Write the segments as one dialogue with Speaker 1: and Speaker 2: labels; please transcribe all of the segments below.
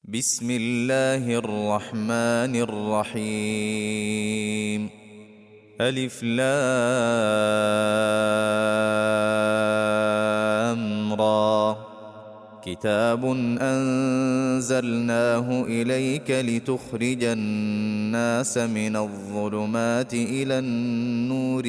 Speaker 1: بسم الله الرحمن الرحيم. ألف لام را. كتاب أنزلناه إليك لتخرج الناس من الظلمات إلى النور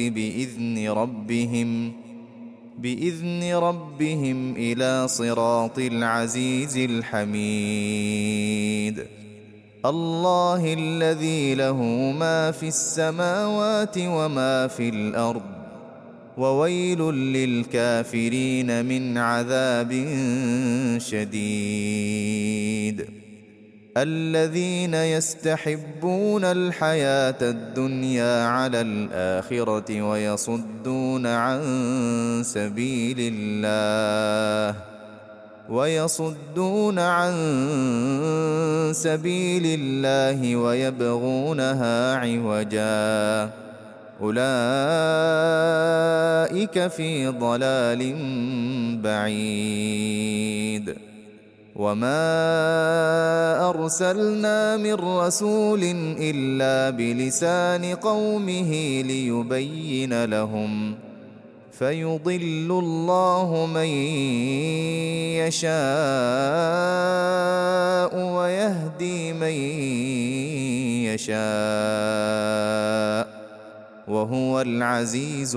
Speaker 1: بإذن ربهم إلى صراط العزيز الحميد. الله الذي له ما في السماوات وما في الأرض، وويل للكافرين من عذاب شديد. الذين يستحبون الحياة الدنيا على الآخرة ويصدون عن سبيل الله ويبغونها عوجا، أولئك في ضلال بعيد. وما أرسلنا من رسول إلا بلسان قومه ليبين لهم، فيضل الله من يشاء ويهدي من يشاء، وهو العزيز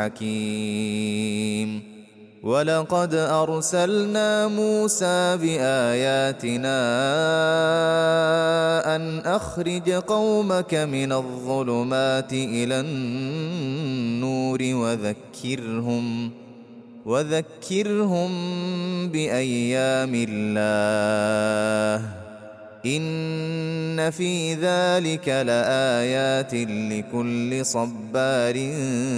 Speaker 1: الحكيم. ولقد أرسلنا موسى بآياتنا أن أخرج قومك من الظلمات إلى النور وذكرهم بأيام الله، إن في ذلك لآيات لكل صبار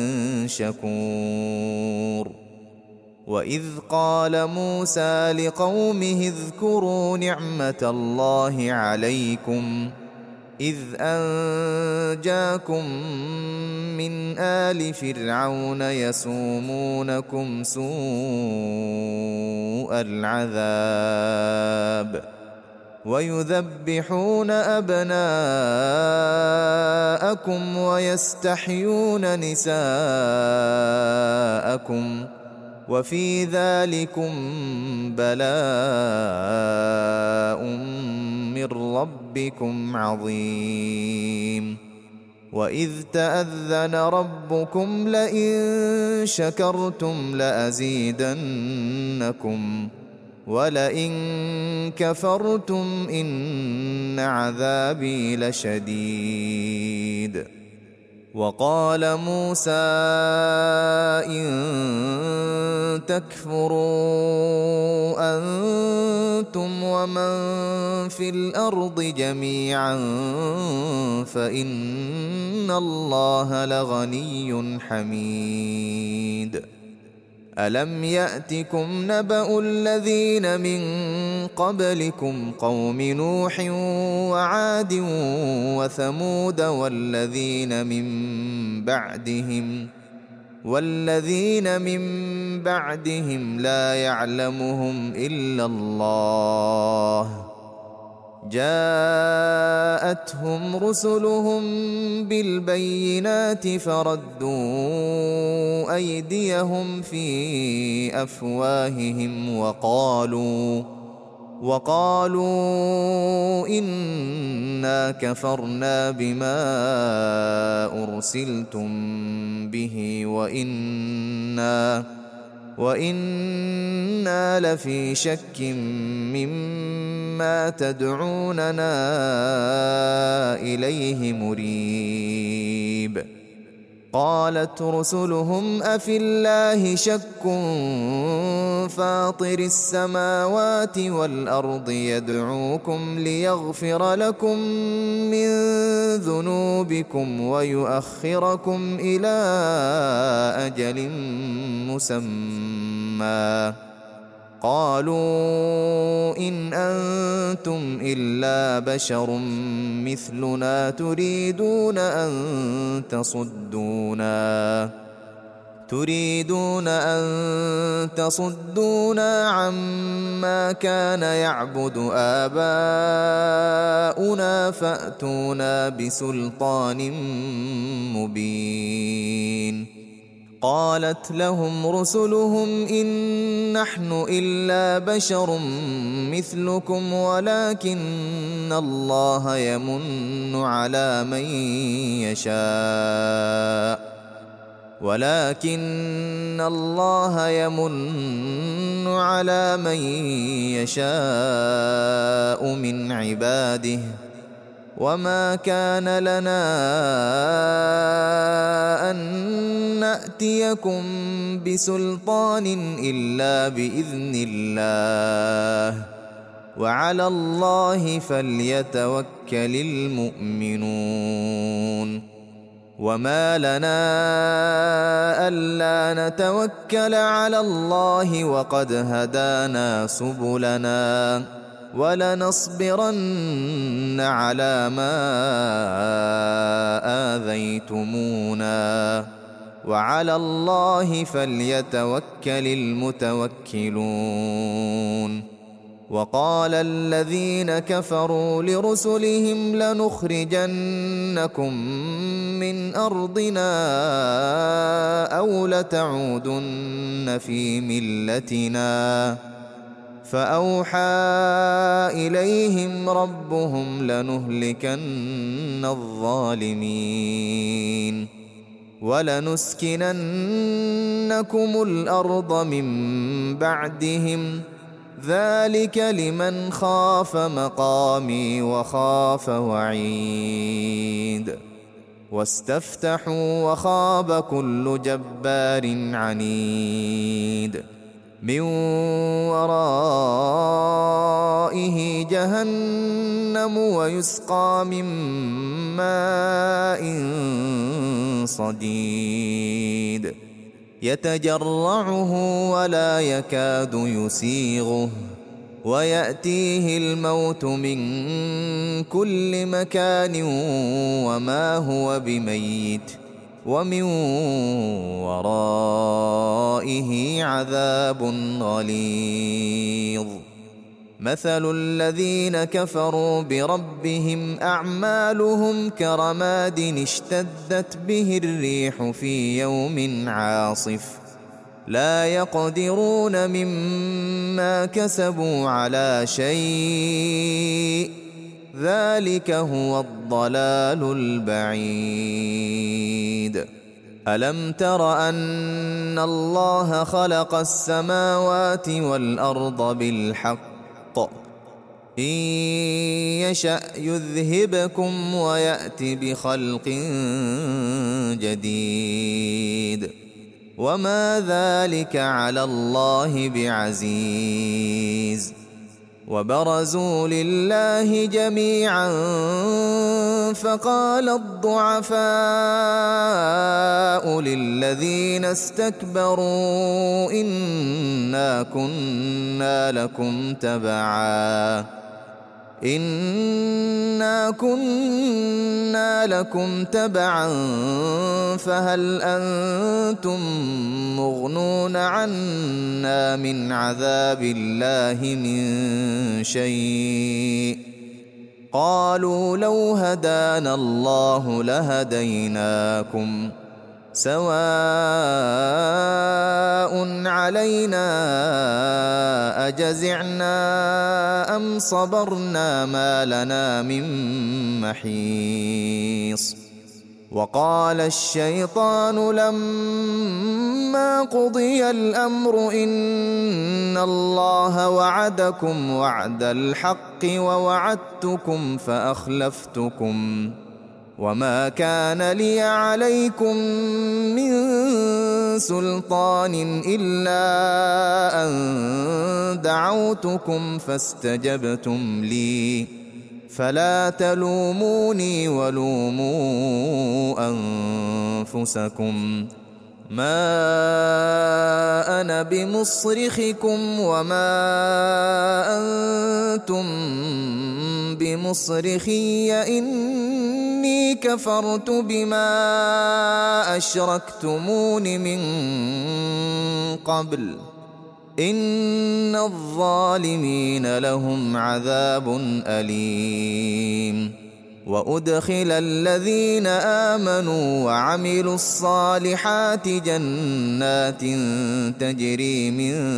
Speaker 1: شكور. وإذ قال موسى لقومه اذكروا نعمة الله عليكم إذ أنجاكم من آل فرعون يسومونكم سوء العذاب ويذبحون أبناءكم ويستحيون نساءكم، وفي ذلكم بلاء من ربكم عظيم. وإذ تأذن ربكم لئن شكرتم لأزيدنكم ولئن كفرتم إن عذابي لشديد. وقال موسى إن تكفروا أنتم ومن في الأرض جميعا فإن الله لغني حميد. ألم يأتكم نبأ الذين من قبلكم قوم نوح وعاد وثمود والذين من بعدهم لا يعلمهم إلا الله، جاءتهم رسلهم بالبينات فردوا أيديهم في أفواههم وقالوا إنا كفرنا بما أرسلتم به وإنا لفي شك مما تدعوننا إليه مريب. قالت رسلهم أفي الله شك فاطر السماوات والأرض يدعوكم ليغفر لكم من ذنوبكم ويؤخركم إلى أجل مسمى، قالوا إن أنتم إلا بشر مثلنا تريدون أن تريدون أن تصدونا عما كان يعبد آباؤنا فأتونا بسلطان مبين. قالت لهم رسلهم إن نحن إلا بشر مثلكم ولكن الله يمن على من يشاء من عباده وما كان لنا أن نأتيكم بسلطان إلا بإذن الله وعلى الله فليتوكل المؤمنون. وما لنا ألا نتوكل على الله وقد هدانا سبلنا ولنصبرن على ما آذيتمونا وعلى الله فليتوكل المتوكلون. وقال الذين كفروا لرسلهم لنخرجنكم من أرضنا أو لتعودن في ملتنا فأوحى إليهم ربهم لنهلكن الظالمين ولنسكننكم الأرض من بعدهم ذلك لمن خاف مقامي وخاف وعيد. واستفتحوا وخاب كل جبار عنيد من ورائه جهنم ويسقى من ماء صديد يتجرعه ولا يكاد يسيغه ويأتيه الموت من كل مكان وما هو بميت ومن ورائه عذاب غليظ. مثل الذين كفروا بربهم أعمالهم كرماد اشتدت به الريح في يوم عاصف لا يقدرون مما كسبوا على شيء ذلك هو الضلال البعيد. ألم تر أن الله خلق السماوات والأرض بالحق إن يشأ يذهبكم ويأت بخلق جديد وما ذلك على الله بعزيز. وبرزوا لله جميعا فقال الضعفاء للذين استكبروا إنا كنا لكم تبعا فهل أنتم مغنون عنا من عذاب الله من شيء قالوا لو هدانا الله لهديناكم سواء علينا أجزعنا أم صبرنا ما لنا من محيص. وقال الشيطان لما قضي الأمر إن الله وعدكم وعد الحق ووعدتكم فأخلفتكم وما كان لي عليكم من سلطان إلا أن دعوتكم فاستجبتم لي فلا تلوموني ولوموا أنفسكم ما أنا بمصرخكم وما أنتم بمصرخي إني كفرت بما أشركتمون من قبل إن الظالمين لهم عذاب أليم. وأدخل الذين آمنوا وعملوا الصالحات جنات تجري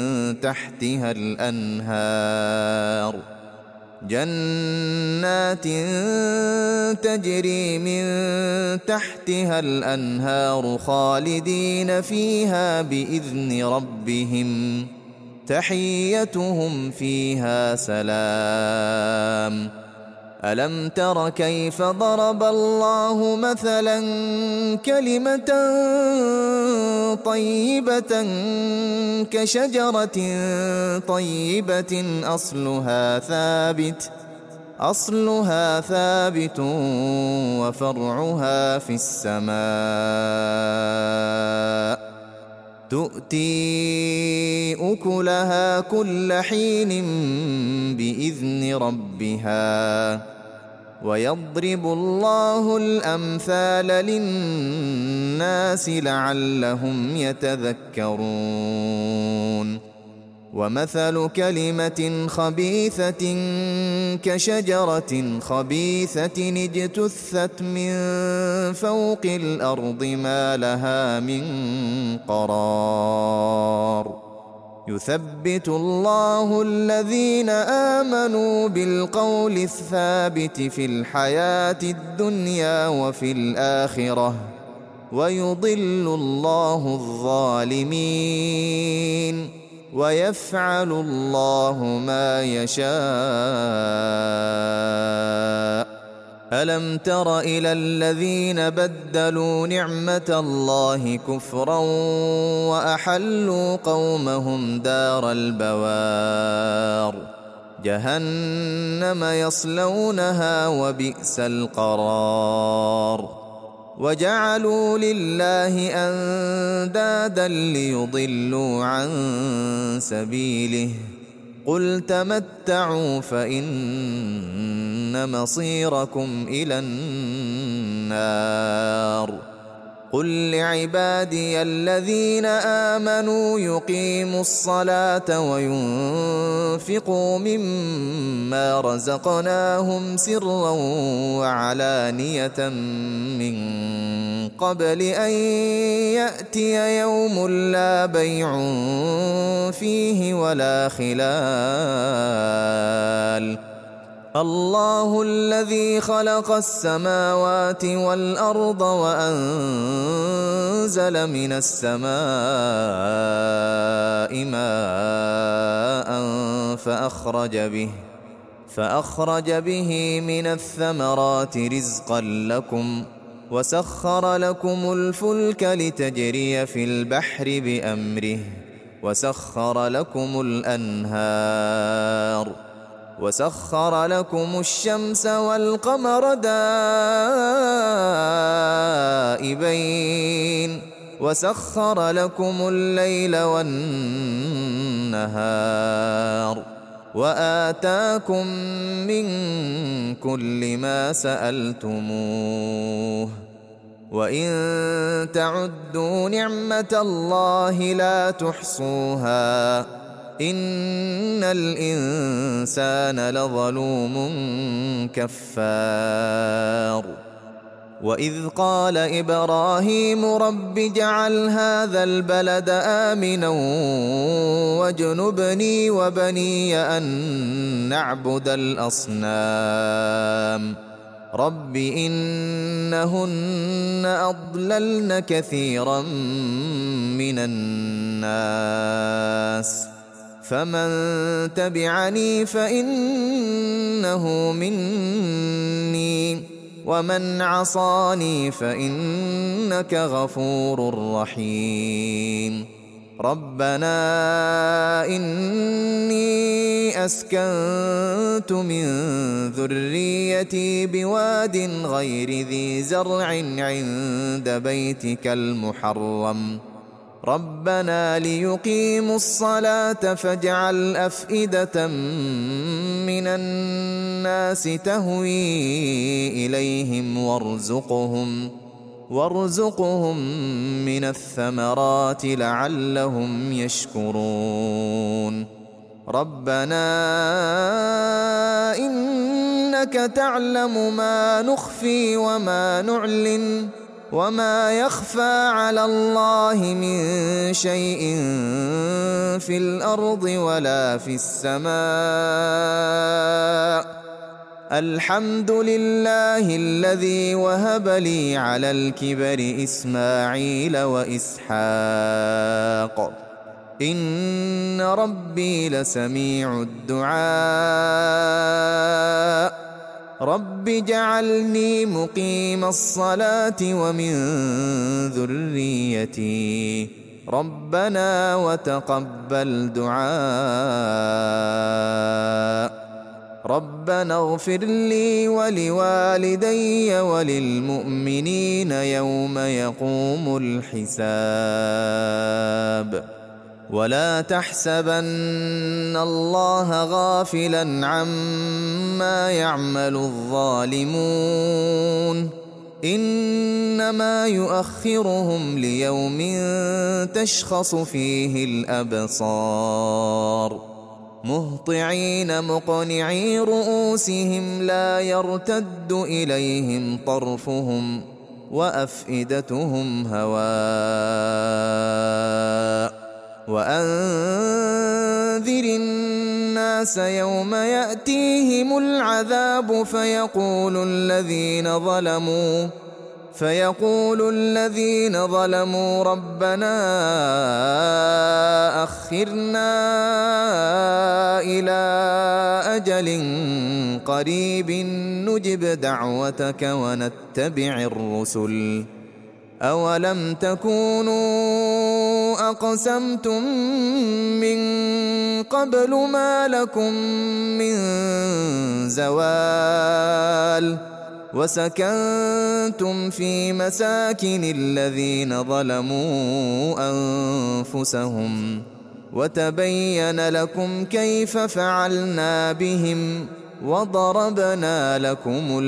Speaker 1: من تحتها الأنهار خالدين فيها بإذن ربهم تحيتهم فيها سلام. ألم تر كيف ضرب الله مثلا كلمة طيبة كشجرة طيبة أصلها ثابت وفرعها في السماء تؤتي أكلها كل حين بإذن ربها ويضرب الله الأمثال للناس لعلهم يتذكرون. ومثل كلمة خبيثة كشجرة خبيثة اجتثت من فوق الأرض ما لها من قرار. يثبت الله الذين آمنوا بالقول الثابت في الحياة الدنيا وفي الآخرة ويضل الله الظالمين ويفعل الله ما يشاء. ألم تر إلى الذين بدلوا نعمة الله كفرا وأحلوا قومهم دار البوار جهنم يصلونها وبئس القرار. وجعلوا لله أندادا ليضلوا عن سبيله قل تمتعوا فإن مصيركم إلى النار. قل لعبادي الذين آمنوا يقيموا الصلاة وينفقوا مما رزقناهم سرا وعلانية من قبل أن يأتي يوم لا بيع فيه ولا خلال. الله الذي خلق السماوات والأرض وأنزل من السماء ماء فأخرج به من الثمرات رزقا لكم وسخر لكم الفلك لتجري في البحر بأمره وسخر لكم الأنهار وسخر لكم الشمس والقمر دائبين وسخر لكم الليل والنهار وآتاكم من كل ما سألتموه وإن تعدوا نعمة الله لا تحصوها إن الإنسان لظلوم كفار. وإذ قال إبراهيم رب اجعل هذا البلد آمنا واجنبني وبني أن نعبد الأصنام رب إنهن أضللن كثيرا من الناس فمن تبعني فإنه مني ومن عصاني فإنك غفور رحيم. ربنا إني أسكنت من ذريتي بواد غير ذي زرع عند بيتك المحرم ربنا ليقيموا الصلاة فاجعل أفئدة من الناس تهوي إليهم وارزقهم من الثمرات لعلهم يشكرون ربنا إنك تعلم ما نخفي وما نعلن وما يخفى على الله من شيء في الأرض ولا في السماء الحمد لله الذي وهب لي على الكبر إسماعيل وإسحاق إن ربي لسميع الدعاء رب اجعلني مقيم الصلاة ومن ذريتي ربنا وتقبل دعاء ربنا اغفر لي ولوالدي وللمؤمنين يوم يقوم الحساب ولا تحسبن الله غافلا عما يعمل الظالمون إنما يؤخرهم ليوم تشخص فيه الأبصار مهطعين مقنعي رؤوسهم لا يرتد إليهم طرفهم وأفئدتهم هواء وأنذر الناس يوم يأتيهم العذاب فيقول الذين ظلموا ربنا أخرنا إلى أجل قريب نجب دعوتك ونتبع الرسل أولم تكونوا أقسمتم من قبل ما لكم من زوال وسكنتم في مساكن الذين ظلموا أنفسهم وتبين لكم كيف فعلنا بهم وضربنا لكم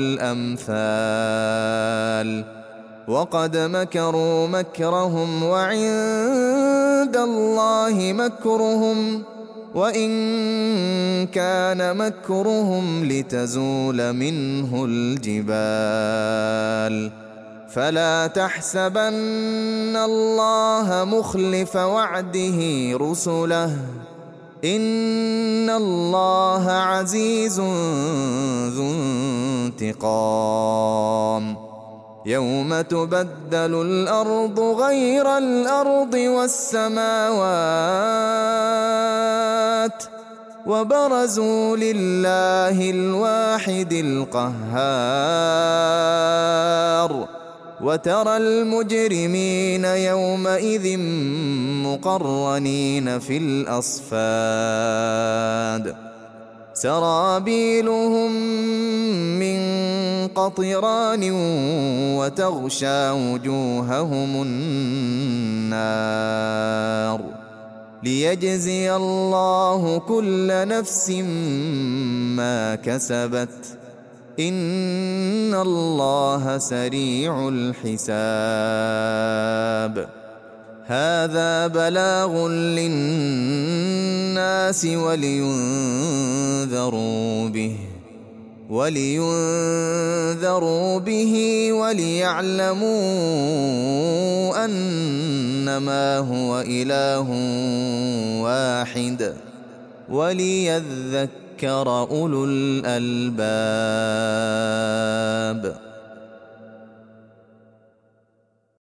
Speaker 1: الأمثال وقد مكروا مكرهم وعند الله مكرهم وإن كان مكرهم لتزول منه الجبال فلا تحسبن الله مخلف وعده رسله إن الله عزيز ذو انتقام يوم تبدل الأرض غير الأرض والسماوات وبرزوا لله الواحد القهار وترى المجرمين يومئذ مقرنين في الأصفاد سرابيلهم من قطران وتغشى وجوههم النار ليجزي الله كل نفس ما كسبت إن الله سريع الحساب هذا بلاغ للناس ولينذروا به وليعلموا أنما هو إله واحد وليذكر أولو الألباب.